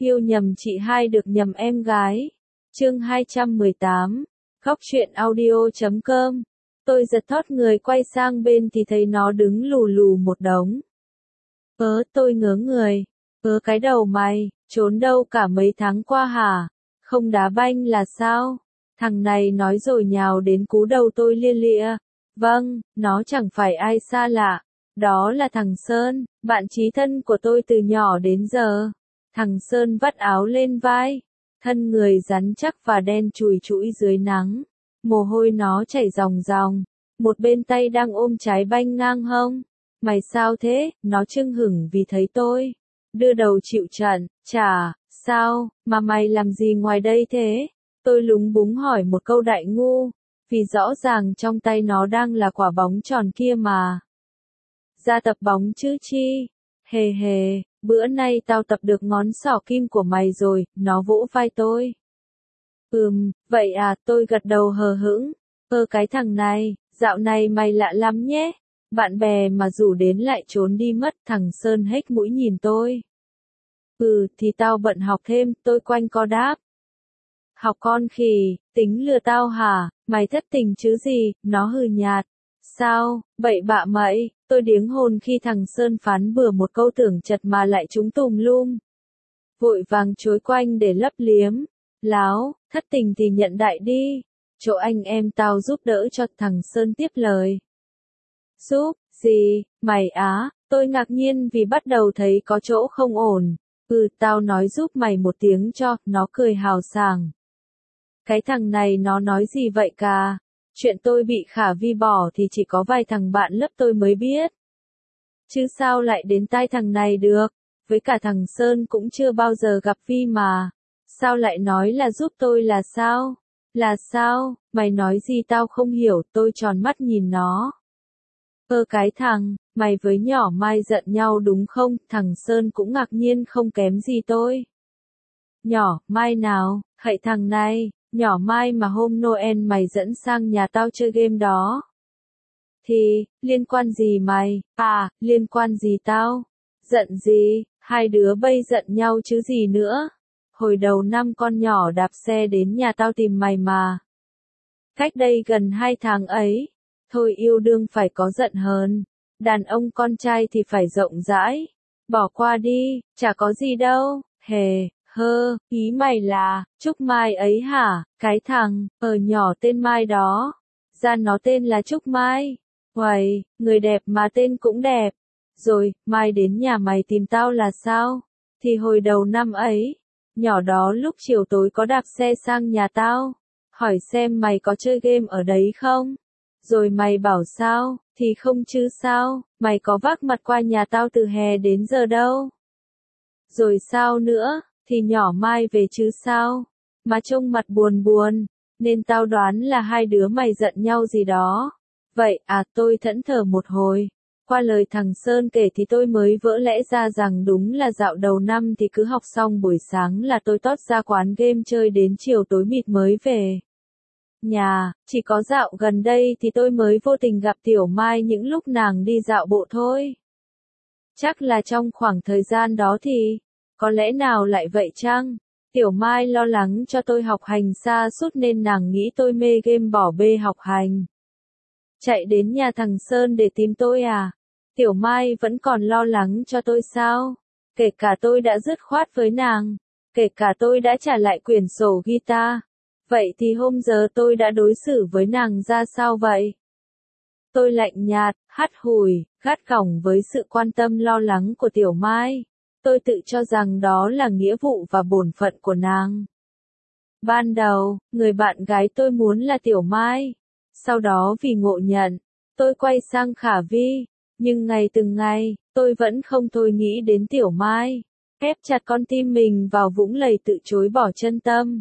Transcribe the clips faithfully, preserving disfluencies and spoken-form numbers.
Yêu nhầm chị hai được nhầm em gái. Chương hai trăm mười tám. Khóc chuyện audio chấm com. Tôi giật thót người quay sang bên thì thấy nó đứng lù lù một đống. Ớ, tôi ngớ người. Ớ cái đầu mày, trốn đâu cả mấy tháng qua hả? Không đá banh là sao? Thằng này nói rồi nhào đến cú đầu tôi lia lịa. Vâng, nó chẳng phải ai xa lạ. Đó là thằng Sơn, bạn chí thân của tôi từ nhỏ đến giờ. Thằng Sơn vắt áo lên vai, thân người rắn chắc và đen chùi chũi dưới nắng. Mồ hôi nó chảy ròng ròng, một bên tay đang ôm trái banh ngang hông. Mày sao thế? Nó chưng hửng vì thấy tôi. Đưa đầu chịu trận, chả, sao, mà mày làm gì ngoài đây thế? Tôi lúng búng hỏi một câu đại ngu, vì rõ ràng trong tay nó đang là quả bóng tròn kia mà. Ra tập bóng chứ chi? Hề hề, bữa nay tao tập được ngón xỏ kim của mày rồi, nó vỗ vai tôi. Ừm, vậy à, tôi gật đầu hờ hững. Ơ cái thằng này, dạo này mày lạ lắm nhé. Bạn bè mà rủ đến lại trốn đi mất. Thằng Sơn hếch mũi nhìn tôi. Ừ, thì tao bận học thêm, tôi quanh co đáp. Học con khỉ, tính lừa tao hả? Mày thất tình chứ gì? Nó hừ nhạt. Sao, bậy bạ mậy? Tôi điếng hồn khi thằng Sơn phán bừa một câu tưởng chật mà lại trúng tùm lum. Vội vàng chối quanh để lấp liếm. Láo, thất tình thì nhận đại đi. Chỗ anh em tao giúp đỡ cho. Thằng Sơn tiếp lời. Giúp, gì, mày á? Tôi ngạc nhiên vì bắt đầu thấy có chỗ không ổn. Ừ, tao nói giúp mày một tiếng cho. Nó cười hào sảng. Cái thằng này nó nói gì vậy cả? Chuyện tôi bị Khả Vi bỏ thì chỉ có vài thằng bạn lớp tôi mới biết. Chứ sao lại đến tai thằng này được? Với cả thằng Sơn cũng chưa bao giờ gặp Vi mà. Sao lại nói là giúp tôi là sao? Là sao? Mày nói gì tao không hiểu. Tôi tròn mắt nhìn nó. Ơ cái thằng, mày với nhỏ Mai giận nhau đúng không? Thằng Sơn cũng ngạc nhiên không kém gì tôi. Nhỏ Mai nào? Hậy thằng này. Nhỏ Mai mà hôm Noel mày dẫn sang nhà tao chơi game đó. Thì, liên quan gì mày? À, liên quan gì tao? Giận gì? Hai đứa bây giận nhau chứ gì nữa? Hồi đầu năm con nhỏ đạp xe đến nhà tao tìm mày mà. Cách đây gần hai tháng ấy. Thôi yêu đương phải có giận hờn. Đàn ông con trai thì phải rộng rãi. Bỏ qua đi, chả có gì đâu. Hề. Hơ, ý mày là, Trúc Mai ấy hả? Cái thằng, ở nhỏ tên Mai đó. Ra nó tên là Trúc Mai. Uầy, người đẹp mà tên cũng đẹp. Rồi, Mai đến nhà mày tìm tao là sao? Thì hồi đầu năm ấy, nhỏ đó lúc chiều tối có đạp xe sang nhà tao. Hỏi xem mày có chơi game ở đấy không? Rồi mày bảo sao? Thì không chứ sao? Mày có vác mặt qua nhà tao từ hè đến giờ đâu? Rồi sao nữa? Thì nhỏ Mai về chứ sao? Mà trông mặt buồn buồn, nên tao đoán là hai đứa mày giận nhau gì đó. Vậy à, tôi thẫn thờ một hồi. Qua lời thằng Sơn kể thì tôi mới vỡ lẽ ra rằng đúng là dạo đầu năm thì cứ học xong buổi sáng là tôi tót ra quán game chơi đến chiều tối mịt mới về nhà. Chỉ có dạo gần đây thì tôi mới vô tình gặp Tiểu Mai những lúc nàng đi dạo bộ thôi. Chắc là trong khoảng thời gian đó thì... Có lẽ nào lại vậy chăng? Tiểu Mai lo lắng cho tôi học hành xa suốt nên nàng nghĩ tôi mê game bỏ bê học hành. Chạy đến nhà thằng Sơn để tìm tôi à? Tiểu Mai vẫn còn lo lắng cho tôi sao? Kể cả tôi đã dứt khoát với nàng. Kể cả tôi đã trả lại quyển sổ guitar. Vậy thì hôm giờ tôi đã đối xử với nàng ra sao vậy? Tôi lạnh nhạt, hắt hủi, gắt gỏng với sự quan tâm lo lắng của Tiểu Mai. Tôi tự cho rằng đó là nghĩa vụ và bổn phận của nàng. Ban đầu, người bạn gái tôi muốn là Tiểu Mai. Sau đó vì ngộ nhận, tôi quay sang Khả Vi. Nhưng ngày từng ngày, tôi vẫn không thôi nghĩ đến Tiểu Mai. Ép chặt con tim mình vào vũng lầy tự chối bỏ chân tâm.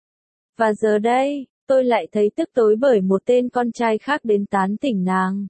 Và giờ đây, tôi lại thấy tức tối bởi một tên con trai khác đến tán tỉnh nàng.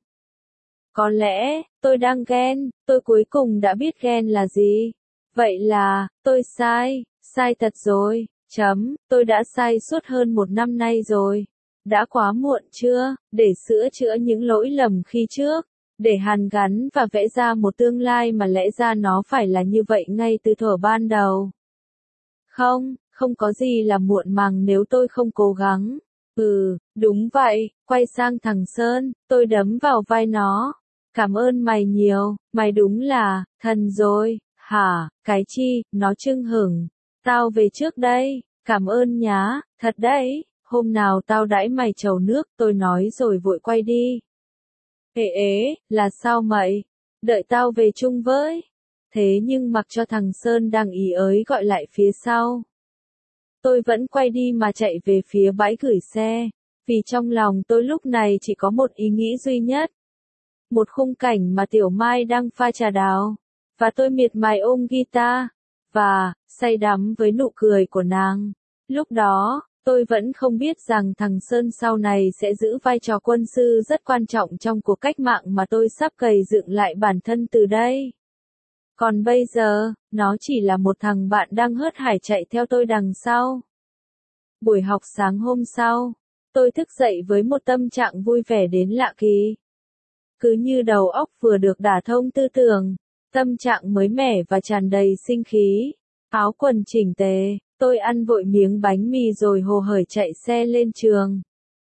Có lẽ, tôi đang ghen, tôi cuối cùng đã biết ghen là gì. Vậy là, tôi sai, sai thật rồi, chấm, tôi đã sai suốt hơn một năm nay rồi. Đã quá muộn chưa, để sửa chữa những lỗi lầm khi trước, để hàn gắn và vẽ ra một tương lai mà lẽ ra nó phải là như vậy ngay từ thuở ban đầu. Không, không có gì là muộn màng nếu tôi không cố gắng. Ừ, đúng vậy, quay sang thằng Sơn, tôi đấm vào vai nó. Cảm ơn mày nhiều, mày đúng là, thần rồi, hả, cái chi, nó chưng hửng. Tao về trước đây, cảm ơn nhá, thật đấy, hôm nào tao đãi mày chầu nước, tôi nói rồi vội quay đi. Ê ế, là sao mày? Đợi tao về chung với. Thế nhưng mặc cho thằng Sơn đang ý ới gọi lại phía sau. Tôi vẫn quay đi mà chạy về phía bãi gửi xe, vì trong lòng tôi lúc này chỉ có một ý nghĩ duy nhất. Một khung cảnh mà Tiểu Mai đang pha trà đào, và tôi miệt mài ôm guitar, và, say đắm với nụ cười của nàng. Lúc đó, tôi vẫn không biết rằng thằng Sơn sau này sẽ giữ vai trò quân sư rất quan trọng trong cuộc cách mạng mà tôi sắp gầy dựng lại bản thân từ đây. Còn bây giờ, nó chỉ là một thằng bạn đang hớt hải chạy theo tôi đằng sau. Buổi học sáng hôm sau, tôi thức dậy với một tâm trạng vui vẻ đến lạ kỳ. Cứ như đầu óc vừa được đả thông tư tưởng, tâm trạng mới mẻ và tràn đầy sinh khí, áo quần chỉnh tề, tôi ăn vội miếng bánh mì rồi hồ hởi chạy xe lên trường.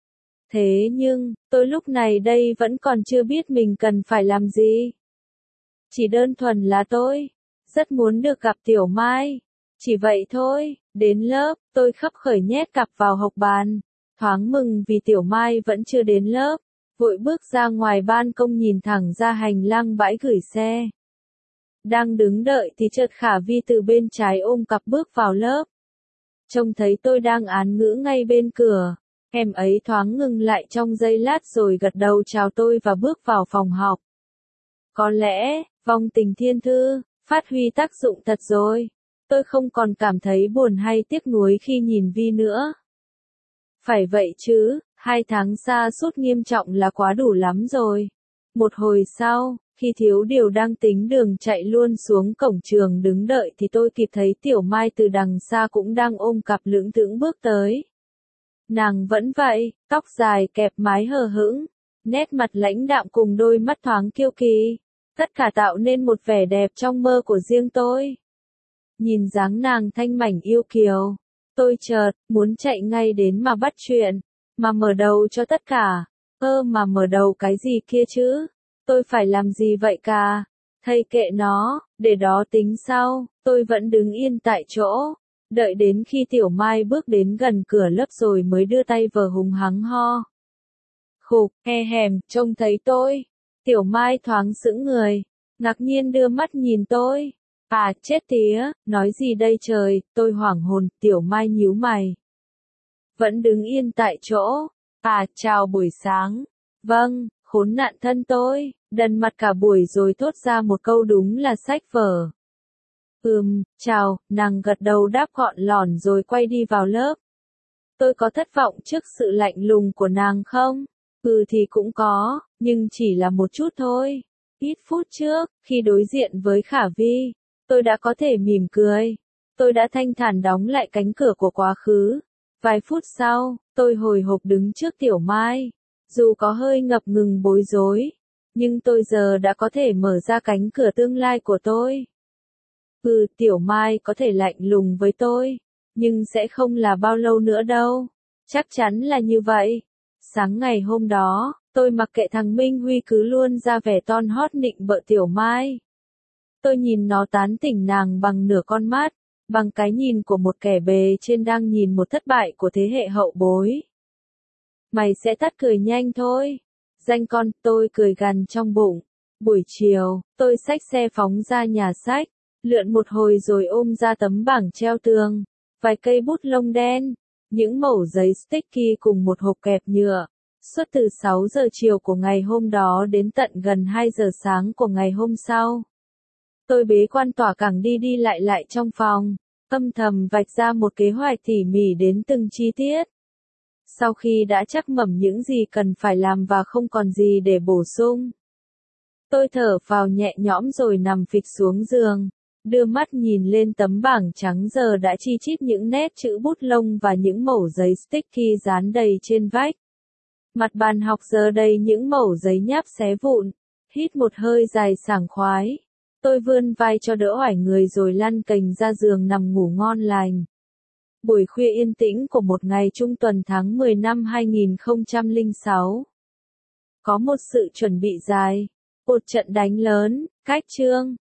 Thế nhưng, tôi lúc này đây vẫn còn chưa biết mình cần phải làm gì. Chỉ đơn thuần là tôi rất muốn được gặp Tiểu Mai. Chỉ vậy thôi, đến lớp, tôi khấp khởi nhét cặp vào hộc bàn. Thoáng mừng vì Tiểu Mai vẫn chưa đến lớp. Vội bước ra ngoài ban công nhìn thẳng ra hành lang bãi gửi xe. Đang đứng đợi thì chợt Khả Vi từ bên trái ôm cặp bước vào lớp. Trông thấy tôi đang án ngữ ngay bên cửa. Em ấy thoáng ngừng lại trong giây lát rồi gật đầu chào tôi và bước vào phòng học. Có lẽ, vong tình thiên thư, phát huy tác dụng thật rồi. Tôi không còn cảm thấy buồn hay tiếc nuối khi nhìn Vi nữa. Phải vậy chứ, hai tháng xa sút nghiêm trọng là quá đủ lắm rồi. Một hồi sau, khi Thiếu Điều đang tính đường chạy luôn xuống cổng trường đứng đợi thì tôi kịp thấy Tiểu Mai từ đằng xa cũng đang ôm cặp lững thững bước tới. Nàng vẫn vậy, tóc dài kẹp mái hờ hững, nét mặt lãnh đạm cùng đôi mắt thoáng kiêu kỳ. Tất cả tạo nên một vẻ đẹp trong mơ của riêng tôi. Nhìn dáng nàng thanh mảnh yêu kiều, tôi chợt muốn chạy ngay đến mà bắt chuyện, mà mở đầu cho tất cả. Ơ mà mở đầu cái gì kia chứ? Tôi phải làm gì vậy cả? Thầy kệ nó, để đó tính sau. Tôi vẫn đứng yên tại chỗ, đợi đến khi Tiểu Mai bước đến gần cửa lớp rồi mới đưa tay vờ hùng hắng ho. Khục, he hèm, trông thấy tôi. Tiểu Mai thoáng sững người, ngạc nhiên đưa mắt nhìn tôi. À, chết tía, nói gì đây trời, tôi hoảng hồn, Tiểu Mai nhíu mày. Vẫn đứng yên tại chỗ. À, chào buổi sáng. Vâng, khốn nạn thân tôi, đần mặt cả buổi rồi thốt ra một câu đúng là sách vở. Ừm, chào, nàng gật đầu đáp gọn lỏn rồi quay đi vào lớp. Tôi có thất vọng trước sự lạnh lùng của nàng không? Ừ thì cũng có, nhưng chỉ là một chút thôi. Ít phút trước, khi đối diện với Khả Vi, tôi đã có thể mỉm cười. Tôi đã thanh thản đóng lại cánh cửa của quá khứ. Vài phút sau, tôi hồi hộp đứng trước Tiểu Mai. Dù có hơi ngập ngừng bối rối, nhưng tôi giờ đã có thể mở ra cánh cửa tương lai của tôi. Ừ, Tiểu Mai có thể lạnh lùng với tôi, nhưng sẽ không là bao lâu nữa đâu. Chắc chắn là như vậy. Sáng ngày hôm đó, tôi mặc kệ thằng Minh Huy cứ luôn ra vẻ ton hót nịnh bợ Tiểu Mai. Tôi nhìn nó tán tỉnh nàng bằng nửa con mắt, bằng cái nhìn của một kẻ bề trên đang nhìn một thất bại của thế hệ hậu bối. Mày sẽ tắt cười nhanh thôi. Danh con, tôi cười gằn trong bụng. Buổi chiều, tôi xách xe phóng ra nhà sách, lượn một hồi rồi ôm ra tấm bảng treo tường, vài cây bút lông đen, những mẩu giấy sticky cùng một hộp kẹp nhựa. Suốt từ sáu giờ chiều của ngày hôm đó đến tận gần hai giờ sáng của ngày hôm sau. Tôi bế quan tỏa cẳng đi đi lại lại trong phòng, âm thầm vạch ra một kế hoạch tỉ mỉ đến từng chi tiết. Sau khi đã chắc mẩm những gì cần phải làm và không còn gì để bổ sung, tôi thở phào nhẹ nhõm rồi nằm phịch xuống giường, đưa mắt nhìn lên tấm bảng trắng giờ đã chi chít những nét chữ bút lông và những mẩu giấy sticky dán đầy trên vách. Mặt bàn học giờ đầy những mẩu giấy nháp xé vụn. Hít một hơi dài sảng khoái, tôi vươn vai cho đỡ oải người rồi lăn cành ra giường nằm ngủ ngon lành. Buổi khuya yên tĩnh của một ngày trung tuần tháng mười năm hai nghìn không trăm lẻ sáu. Có một sự chuẩn bị dài. Một trận đánh lớn, cách chương.